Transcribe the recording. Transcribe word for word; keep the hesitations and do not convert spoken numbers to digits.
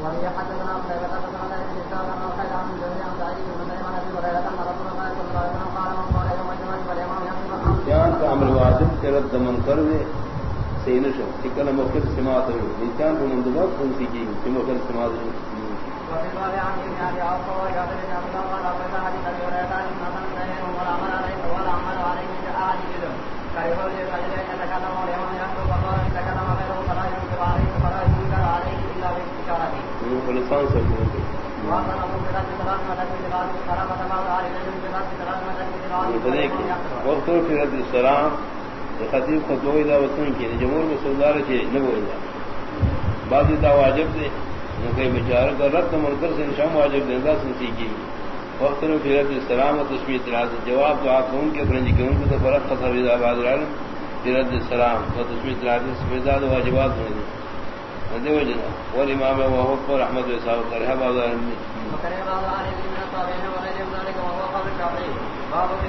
وهي حدثنا ابو بكر بن عبد الله بن سعد بن خالد عن جابر بن سعيد بن مسلم عن ابي هريره ان رسول الله صلى الله عليه وسلم قال من قال يوم الجمعه فالامام يقف جان کا عمل واجب کرد منکر نے سینش تکل مکر سماعت انسان کو مندوبات کون سی کی مکر سماعت وفي الباب عن ابن ابي عوف وجابر بن عبد الله قال ابو حديث ابي هريره ان حسن بن ولا عمل عليه ولا عمل عليه احاديث كيف يجوز ان يتكلم الامام يخطب وقال ان تكلم غيره فلا ينكر عليه فلا ينكر عليه الا باستشارته فلسان سبب وقال ابو بكر سلام عليه وسلم قرأت بعض اهل العلم بذات سلام عليه وسلم وقت في رد السلام خطیب خطبہ اذا وطن کی جمہور میں سردار کے نبو اذا بعض اذا واجب دے کہ بچار کا رد منکر سے نشام واجب دے گا سنسی کی وقت في رد السلام و تشبیہ اعتراض جواب دعا کون کے فرنج کے ان کو فرق خطر اذا بعض العلم في رد السلام و تشبیہ اعتراض سبزاد واجبات ہیں ندی وجنا والامام وهو رحمت و صاحب کرہ بعض وكره بعض اهل العلم من الطابعين وغيرهم ذلك وهو قول الشافعي باب